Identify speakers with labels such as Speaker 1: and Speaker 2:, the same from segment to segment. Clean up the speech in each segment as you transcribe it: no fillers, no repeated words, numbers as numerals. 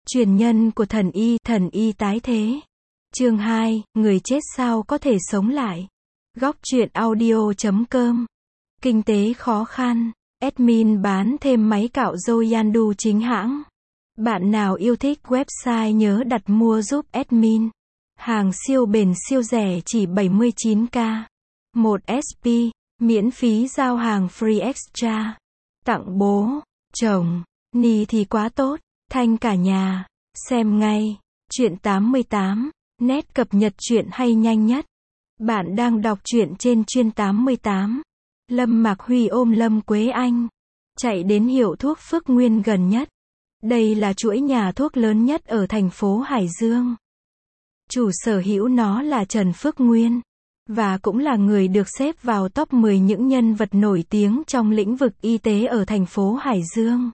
Speaker 1: Truyền nhân của thần y tái thế. Chương 2, người chết sao có thể sống lại. Góc truyện audio.com. Kinh tế khó khăn. Admin bán thêm máy cạo râu Yandu chính hãng. Bạn nào yêu thích website nhớ đặt mua giúp admin. Hàng siêu bền siêu rẻ chỉ 79k. 1 SP, miễn phí giao hàng free extra. Tặng bố, chồng, ni thì quá tốt, thanh cả nhà. Xem ngay. Truyện 88, net cập nhật truyện hay nhanh nhất. Bạn đang đọc truyện trên Truyện 88. Lâm Mạc Huy ôm Lâm Quế Anh, chạy đến hiệu thuốc Phước Nguyên gần nhất. Đây là chuỗi nhà thuốc lớn nhất ở thành phố Hải Dương. Chủ sở hữu nó là Trần Phước Nguyên, và cũng là người được xếp vào top 10 những nhân vật nổi tiếng trong lĩnh vực y tế ở thành phố Hải Dương.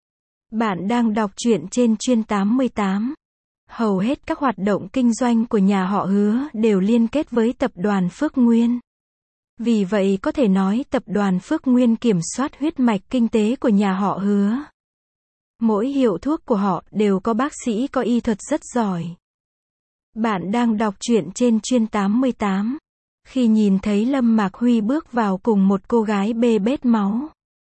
Speaker 1: Bạn đang đọc truyện trên Truyện 88. Hầu hết các hoạt động kinh doanh của nhà họ Hứa đều liên kết với tập đoàn Phước Nguyên. Vì vậy có thể nói tập đoàn Phước Nguyên kiểm soát huyết mạch kinh tế của nhà họ Hứa. Mỗi hiệu thuốc của họ đều có bác sĩ có y thuật rất giỏi. Bạn đang đọc truyện trên Truyện 88. Khi nhìn thấy Lâm Mạc Huy bước vào cùng một cô gái bê bết máu,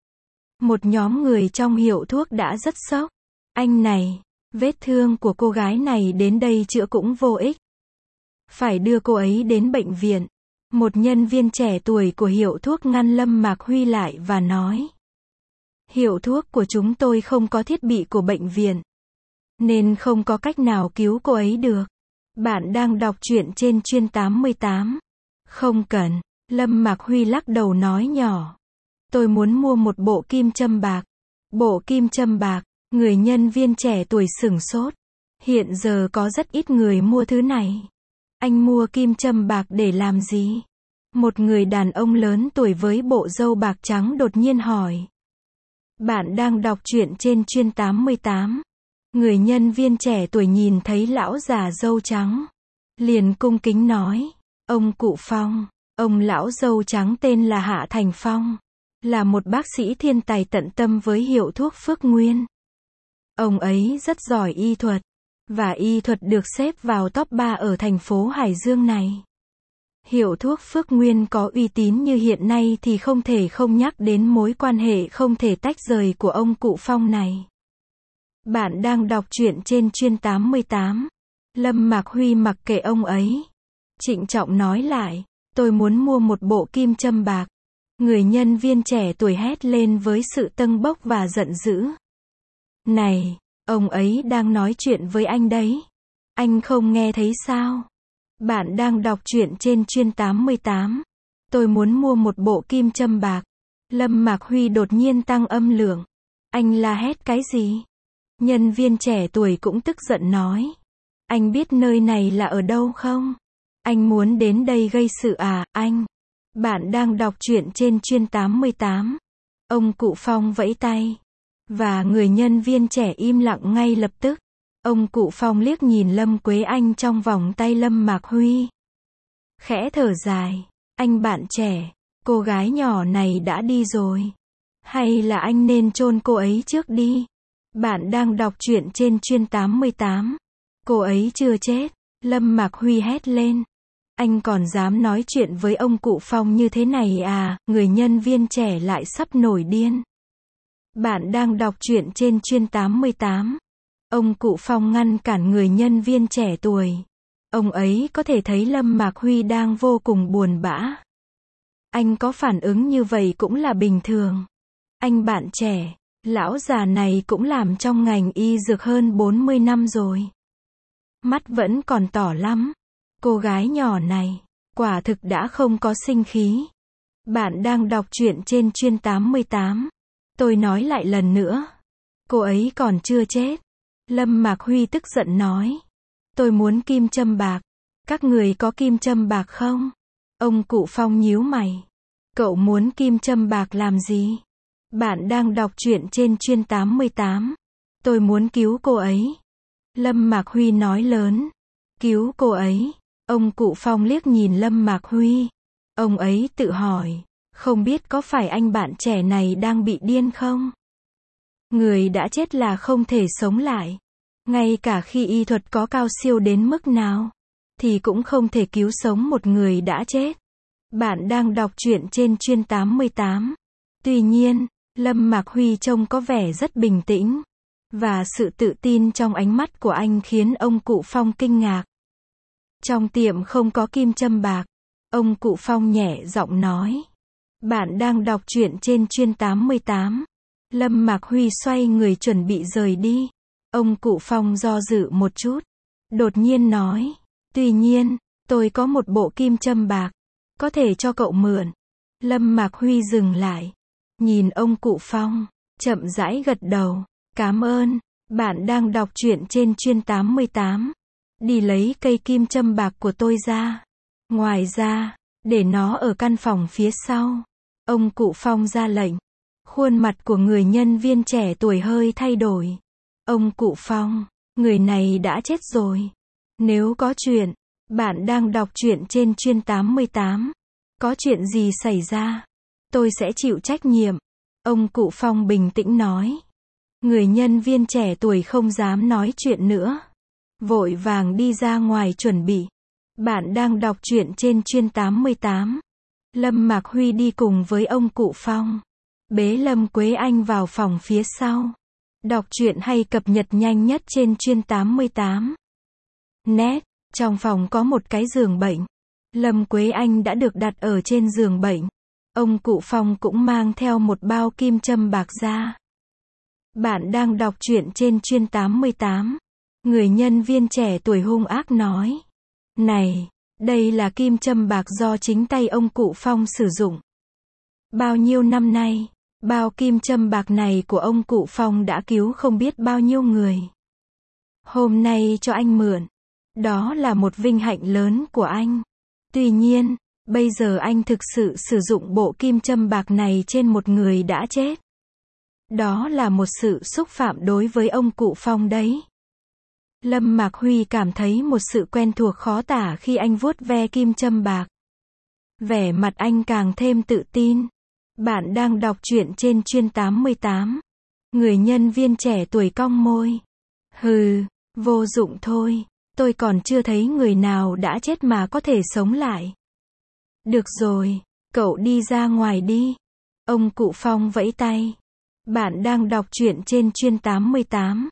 Speaker 1: một nhóm người trong hiệu thuốc đã rất sốc. Anh này, vết thương của cô gái này đến đây chữa cũng vô ích. Phải đưa cô ấy đến bệnh viện. Một nhân viên trẻ tuổi của hiệu thuốc ngăn Lâm Mạc Huy lại và nói: Hiệu thuốc của chúng tôi không có thiết bị của bệnh viện, nên không có cách nào cứu cô ấy được. Bạn đang đọc truyện trên Truyện 88. Không cần. Lâm Mạc Huy lắc đầu nói nhỏ: Tôi muốn mua một bộ kim châm bạc. Bộ kim châm bạc. Người nhân viên trẻ tuổi sửng sốt. Hiện giờ có rất ít người mua thứ này. Anh mua kim châm bạc để làm gì? Một người đàn ông lớn tuổi với bộ râu bạc trắng đột nhiên hỏi. Bạn đang đọc truyện trên Truyện 88. Người nhân viên trẻ tuổi nhìn thấy lão già râu trắng, liền cung kính nói: Ông cụ Phong. Ông lão râu trắng tên là Hạ Thành Phong, là một bác sĩ thiên tài tận tâm với hiệu thuốc Phước Nguyên. Ông ấy rất giỏi y thuật, và y thuật được xếp vào top 3 ở thành phố Hải Dương này. Hiệu thuốc Phước Nguyên có uy tín như hiện nay thì không thể không nhắc đến mối quan hệ không thể tách rời của ông cụ Phong này. Bạn đang đọc truyện trên Truyện 88. Lâm Mạc Huy mặc kệ ông ấy, trịnh trọng nói lại: Tôi muốn mua một bộ kim châm bạc. Người nhân viên trẻ tuổi hét lên với sự tâng bốc và giận dữ. Này, ông ấy đang nói chuyện với anh đấy. Anh không nghe thấy sao? Bạn đang đọc truyện trên Truyện 88. Tôi muốn mua một bộ kim châm bạc. Lâm Mạc Huy đột nhiên tăng âm lượng. Anh la hét cái gì? Nhân viên trẻ tuổi cũng tức giận nói: Anh biết nơi này là ở đâu không? Anh muốn đến đây gây sự à, anh? Bạn đang đọc truyện trên Truyện 88. Ông cụ Phong vẫy tay, và người nhân viên trẻ im lặng ngay lập tức. Ông cụ Phong liếc nhìn Lâm Quế Anh trong vòng tay Lâm Mạc Huy, khẽ thở dài: Anh bạn trẻ, cô gái nhỏ này đã đi rồi. Hay là anh nên chôn cô ấy trước đi? Bạn đang đọc truyện trên Truyện 88. Cô ấy chưa chết. Lâm Mạc Huy hét lên. Anh còn dám nói chuyện với ông cụ Phong như thế này à? Người nhân viên trẻ lại sắp nổi điên. Bạn đang đọc truyện trên Truyện 88. Ông cụ Phong ngăn cản người nhân viên trẻ tuổi. Ông ấy có thể thấy Lâm Mạc Huy đang vô cùng buồn bã. Anh có phản ứng như vậy cũng là bình thường. Anh bạn trẻ, lão già này cũng làm trong ngành y dược hơn 40 năm rồi. Mắt vẫn còn tỏ lắm. Cô gái nhỏ này, quả thực đã không có sinh khí. Bạn đang đọc truyện trên Truyện 88. Tôi nói lại lần nữa. Cô ấy còn chưa chết. Lâm Mạc Huy tức giận nói. Tôi muốn kim châm bạc. Các người có kim châm bạc không? Ông cụ Phong nhíu mày. Cậu muốn kim châm bạc làm gì? Bạn đang đọc truyện trên Truyện 88. Tôi muốn cứu cô ấy. Lâm Mạc Huy nói lớn. Cứu cô ấy. Ông cụ Phong liếc nhìn Lâm Mạc Huy. Ông ấy tự hỏi, không biết có phải anh bạn trẻ này đang bị điên không? Người đã chết là không thể sống lại. Ngay cả khi y thuật có cao siêu đến mức nào, thì cũng không thể cứu sống một người đã chết. Bạn đang đọc truyện trên Chuyên 88. Tuy nhiên, Lâm Mạc Huy trông có vẻ rất bình tĩnh. Và sự tự tin trong ánh mắt của anh khiến ông cụ Phong kinh ngạc. Trong tiệm không có kim châm bạc. Ông cụ Phong nhẹ giọng nói. Bạn đang đọc truyện trên Chuyên 88. Lâm Mạc Huy xoay người chuẩn bị rời đi. Ông cụ Phong do dự một chút. Đột nhiên nói. Tuy nhiên, tôi có một bộ kim châm bạc. Có thể cho cậu mượn. Lâm Mạc Huy dừng lại. Nhìn ông cụ Phong. Chậm rãi gật đầu. Cảm ơn. Bạn đang đọc truyện trên Chuyên 88. Đi lấy cây kim châm bạc của tôi ra. Ngoài ra, để nó ở căn phòng phía sau. Ông cụ Phong ra lệnh. Khuôn mặt của người nhân viên trẻ tuổi hơi thay đổi. Ông cụ Phong, người này đã chết rồi. Nếu có chuyện, bạn đang đọc truyện trên Chuyên 88. Có chuyện gì xảy ra? Tôi sẽ chịu trách nhiệm. Ông cụ Phong bình tĩnh nói. Người nhân viên trẻ tuổi không dám nói chuyện nữa. Vội vàng đi ra ngoài chuẩn bị. Bạn đang đọc truyện trên Chuyên 88. Lâm Mạc Huy đi cùng với ông cụ Phong. Bế Lâm Quế Anh vào phòng phía sau. Đọc truyện hay cập nhật nhanh nhất trên Chuyên 88. Net, trong phòng có một cái giường bệnh. Lâm Quế Anh đã được đặt ở trên giường bệnh. Ông cụ Phong cũng mang theo một bao kim châm bạc ra. Bạn đang đọc truyện trên Chuyên 88. Người nhân viên trẻ tuổi hung ác nói. Này, đây là kim châm bạc do chính tay ông cụ Phong sử dụng. Bao nhiêu năm nay, bao kim châm bạc này của ông cụ Phong đã cứu không biết bao nhiêu người. Hôm nay cho anh mượn. Đó là một vinh hạnh lớn của anh. Tuy nhiên, bây giờ anh thực sự sử dụng bộ kim châm bạc này trên một người đã chết. Đó là một sự xúc phạm đối với ông cụ Phong đấy. Lâm Mạc Huy cảm thấy một sự quen thuộc khó tả khi anh vuốt ve kim châm bạc. Vẻ mặt anh càng thêm tự tin. Bạn đang đọc truyện trên Chuyên 88. Người nhân viên trẻ tuổi cong môi. Hừ, vô dụng thôi. Tôi còn chưa thấy người nào đã chết mà có thể sống lại. Được rồi, cậu đi ra ngoài đi. Ông cụ Phong vẫy tay. Bạn đang đọc truyện trên Chuyên 88.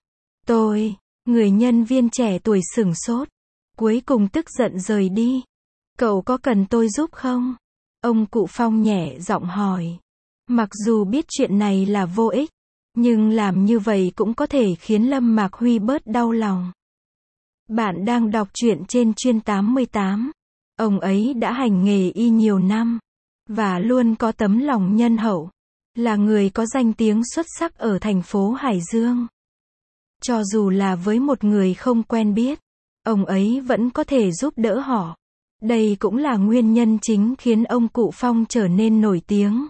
Speaker 1: Người nhân viên trẻ tuổi sửng sốt. Cuối cùng tức giận rời đi. Cậu có cần tôi giúp không? Ông cụ Phong nhẹ giọng hỏi. Mặc dù biết chuyện này là vô ích, nhưng làm như vậy cũng có thể khiến Lâm Mạc Huy bớt đau lòng. Bạn đang đọc truyện trên Chuyên 88. Ông ấy đã hành nghề y nhiều năm, và luôn có tấm lòng nhân hậu. Là người có danh tiếng xuất sắc ở thành phố Hải Dương. Cho dù là với một người không quen biết, ông ấy vẫn có thể giúp đỡ họ. Đây cũng là nguyên nhân chính khiến ông cụ Phong trở nên nổi tiếng.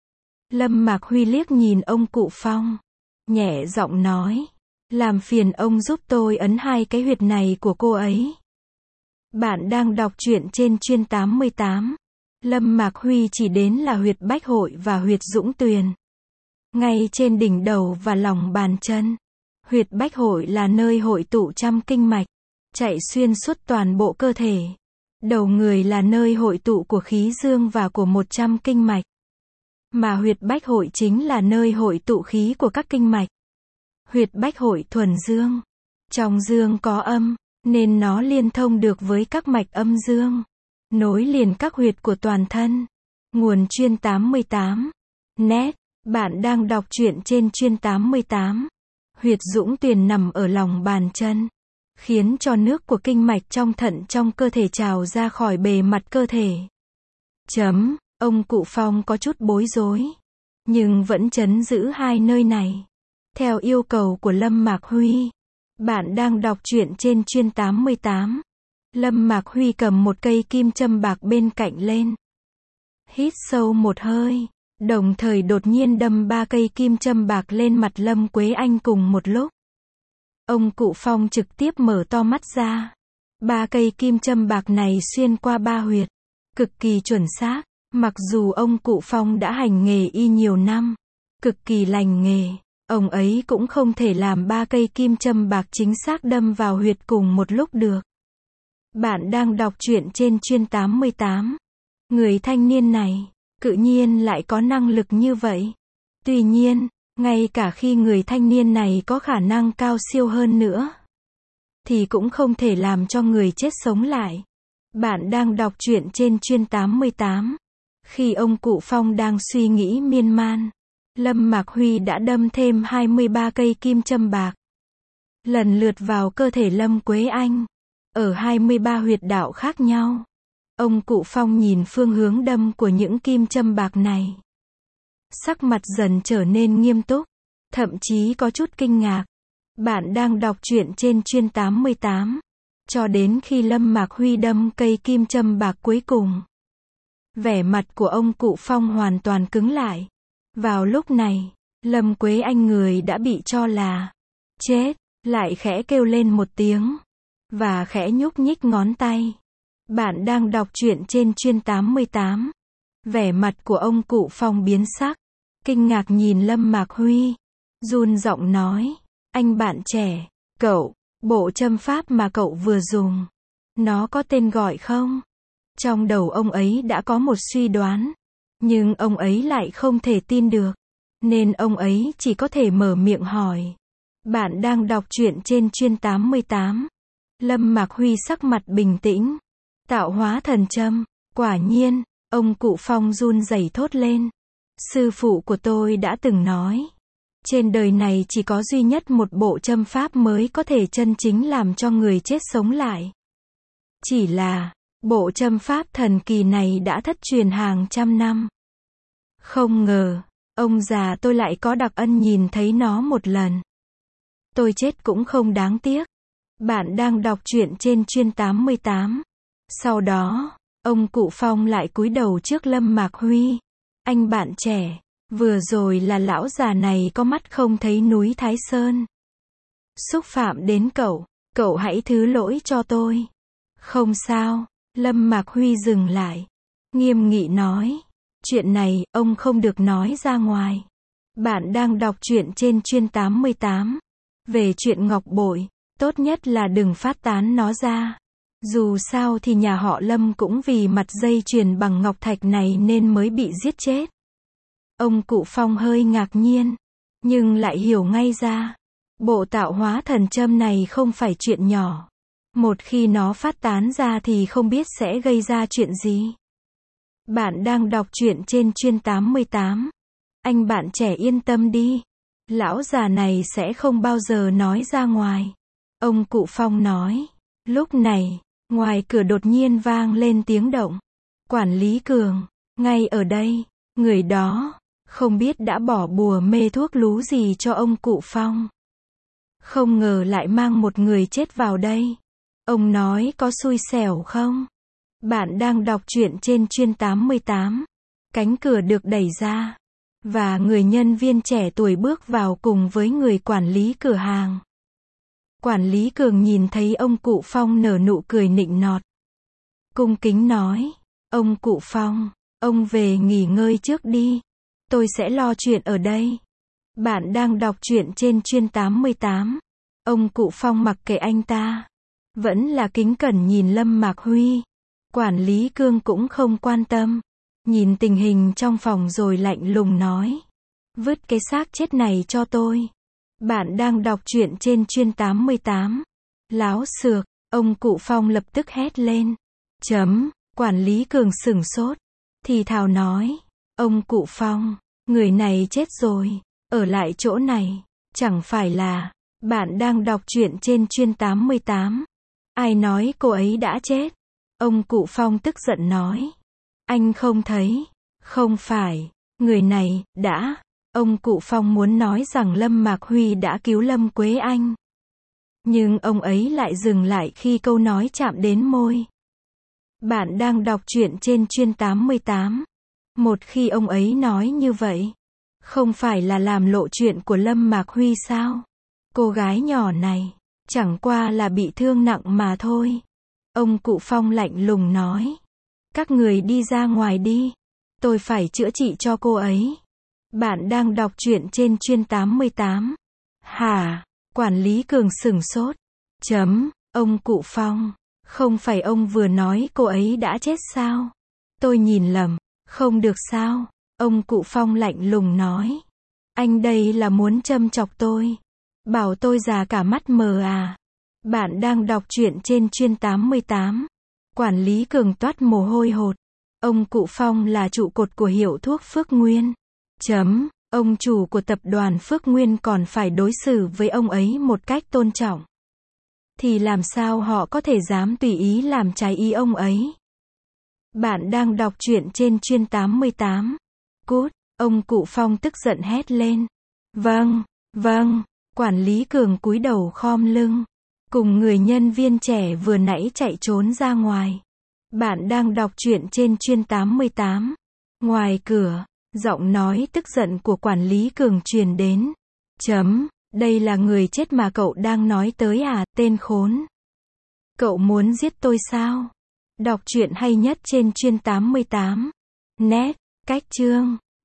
Speaker 1: Lâm Mạc Huy liếc nhìn ông cụ Phong. Nhẹ giọng nói. Làm phiền ông giúp tôi ấn 2 cái huyệt này của cô ấy. Bạn đang đọc truyện trên Chuyên 88. Lâm Mạc Huy chỉ đến là huyệt Bách Hội và huyệt Dũng Tuyền. Ngay trên đỉnh đầu và lòng bàn chân. Huyệt Bách Hội là nơi hội tụ trăm kinh mạch, chạy xuyên suốt toàn bộ cơ thể. Đầu người là nơi hội tụ của khí dương và của 100 kinh mạch. Mà huyệt Bách Hội chính là nơi hội tụ khí của các kinh mạch. Huyệt Bách Hội thuần dương. Trong dương có âm, nên nó liên thông được với các mạch âm dương. Nối liền các huyệt của toàn thân. Nguồn Chuyên 88. Net, bạn đang đọc truyện trên Chuyên 88. Huyệt Dũng Tuyền nằm ở lòng bàn chân, khiến cho nước của kinh mạch trong thận trong cơ thể trào ra khỏi bề mặt cơ thể. Ông cụ Phong có chút bối rối, nhưng vẫn trấn giữ 2 nơi này. Theo yêu cầu của Lâm Mạc Huy. Bạn đang đọc truyện trên Chuyên 88. Lâm Mạc Huy cầm một cây kim châm bạc bên cạnh lên. Hít sâu một hơi, đồng thời đột nhiên đâm 3 cây kim châm bạc lên mặt Lâm Quế Anh cùng một lúc. Ông cụ Phong trực tiếp mở to mắt ra. 3 cây kim châm bạc này xuyên qua 3 huyệt, cực kỳ chuẩn xác. Mặc dù ông cụ Phong đã hành nghề y nhiều năm, cực kỳ lành nghề, Ông ấy cũng không thể làm 3 cây kim châm bạc chính xác đâm vào huyệt cùng một lúc được. Bạn đang đọc truyện trên Chuyên 88. Người thanh niên này, tự nhiên lại có năng lực như vậy. Tuy nhiên, ngay cả khi người thanh niên này có khả năng cao siêu hơn nữa, thì cũng không thể làm cho người chết sống lại. Bạn đang đọc truyện trên Chuyên 88. Khi ông cụ Phong đang suy nghĩ miên man, Lâm Mạc Huy đã đâm thêm 23 cây kim châm bạc, lần lượt vào cơ thể Lâm Quế Anh, ở 23 huyệt đạo khác nhau. Ông cụ Phong nhìn phương hướng đâm của những kim châm bạc này, sắc mặt dần trở nên nghiêm túc, thậm chí có chút kinh ngạc. Bạn đang đọc truyện trên Chuyên 88. Cho đến khi Lâm Mạc Huy đâm cây kim châm bạc cuối cùng, vẻ mặt của ông cụ Phong hoàn toàn cứng lại. Vào lúc này, Lâm Quế Anh người đã bị cho là chết, lại khẽ kêu lên một tiếng, và khẽ nhúc nhích ngón tay. Bạn đang đọc truyện trên Chuyên 88. Vẻ mặt của ông cụ Phong biến sắc, kinh ngạc nhìn Lâm Mạc Huy, run giọng nói, anh bạn trẻ, cậu, bộ châm pháp mà cậu vừa dùng, nó có tên gọi không? Trong đầu ông ấy đã có một suy đoán, nhưng ông ấy lại không thể tin được, nên ông ấy chỉ có thể mở miệng hỏi. Bạn đang đọc truyện trên Chuyên 88. Lâm Mạc Huy sắc mặt bình tĩnh. Tạo hóa thần châm, quả nhiên, ông cụ Phong run rẩy thốt lên. Sư phụ của tôi đã từng nói, trên đời này chỉ có duy nhất một bộ châm pháp mới có thể chân chính làm cho người chết sống lại. Chỉ là, bộ châm pháp thần kỳ này đã thất truyền hàng trăm năm. Không ngờ, ông già tôi lại có đặc ân nhìn thấy nó một lần. Tôi chết cũng không đáng tiếc. Bạn đang đọc truyện trên Chuyên 88. Sau đó, ông cụ Phong lại cúi đầu trước Lâm Mạc Huy. Anh bạn trẻ, vừa rồi là lão già này có mắt không thấy núi Thái Sơn. Xúc phạm đến cậu hãy thứ lỗi cho tôi. Không sao, Lâm Mạc Huy dừng lại, nghiêm nghị nói. Chuyện này, ông không được nói ra ngoài. Bạn đang đọc truyện trên Chuyên 88. Về chuyện ngọc bội, tốt nhất là đừng phát tán nó ra. Dù sao thì nhà họ Lâm cũng vì mặt dây chuyền bằng ngọc thạch này nên mới bị giết chết. Ông cụ Phong hơi ngạc nhiên, nhưng lại hiểu ngay ra. Bộ tạo hóa thần châm này không phải chuyện nhỏ. Một khi nó phát tán ra thì không biết sẽ gây ra chuyện gì. Bạn đang đọc truyện trên Chuyên 88. Anh bạn trẻ yên tâm đi. Lão già này sẽ không bao giờ nói ra ngoài. Ông cụ Phong nói. Lúc này, ngoài cửa đột nhiên vang lên tiếng động. Quản lý Cường, ngay ở đây, người đó, không biết đã bỏ bùa mê thuốc lú gì cho ông cụ Phong. Không ngờ lại mang một người chết vào đây. Ông nói có xui xẻo không? Bạn đang đọc truyện trên Chuyên 88. Cánh cửa được đẩy ra, và người nhân viên trẻ tuổi bước vào cùng với người quản lý cửa hàng. Quản lý Cường nhìn thấy ông cụ Phong nở nụ cười nịnh nọt, cung kính nói, ông cụ Phong, ông về nghỉ ngơi trước đi, tôi sẽ lo chuyện ở đây. Bạn đang đọc truyện trên Chuyên 88. Ông cụ Phong mặc kệ anh ta, vẫn là kính cẩn nhìn Lâm Mạc Huy. Quản lý Cương cũng không quan tâm, nhìn tình hình trong phòng rồi lạnh lùng nói, vứt cái xác chết này cho tôi. Bạn đang đọc truyện trên Chuyên 88. Láo xược, ông cụ Phong lập tức hét lên. Quản lý Cường sửng sốt, thì thào nói, ông cụ Phong, người này chết rồi, ở lại chỗ này, chẳng phải là. Bạn đang đọc truyện trên Chuyên 88. Ai nói cô ấy đã chết? Ông cụ Phong tức giận nói. Anh không thấy, không phải, người này, đã. Ông cụ Phong muốn nói rằng Lâm Mạc Huy đã cứu Lâm Quế Anh. Nhưng ông ấy lại dừng lại khi câu nói chạm đến môi. Bạn đang đọc truyện trên Chuyên 88. Một khi ông ấy nói như vậy, không phải là làm lộ chuyện của Lâm Mạc Huy sao? Cô gái nhỏ này, chẳng qua là bị thương nặng mà thôi. Ông cụ Phong lạnh lùng nói. Các người đi ra ngoài đi. Tôi phải chữa trị cho cô ấy. Bạn đang đọc truyện trên chuyên 88. Hả? Quản lý Cường sửng sốt. Ông cụ Phong. Không phải ông vừa nói cô ấy đã chết sao? Tôi nhìn lầm. Không được sao? Ông cụ Phong lạnh lùng nói. Anh đây là muốn châm chọc tôi. Bảo tôi già cả mắt mờ à? Bạn đang đọc truyện trên chuyên 88. Quản lý Cường toát mồ hôi hột. Ông cụ Phong là trụ cột của hiệu thuốc Phước Nguyên. Ông chủ của tập đoàn Phước Nguyên còn phải đối xử với ông ấy một cách tôn trọng. Thì làm sao họ có thể dám tùy ý làm trái ý ông ấy? Bạn đang đọc truyện trên chuyên 88. Cút, ông cụ Phong tức giận hét lên. Vâng. Quản lý Cường cúi đầu khom lưng. Cùng người nhân viên trẻ vừa nãy chạy trốn ra ngoài. Bạn đang đọc truyện trên chuyên 88. Ngoài cửa, giọng nói tức giận của quản lý Cường truyền đến. Đây là người chết mà cậu đang nói tới à, tên khốn. Cậu muốn giết tôi sao? Đọc truyện hay nhất trên chuyên 88. Net, cách chương.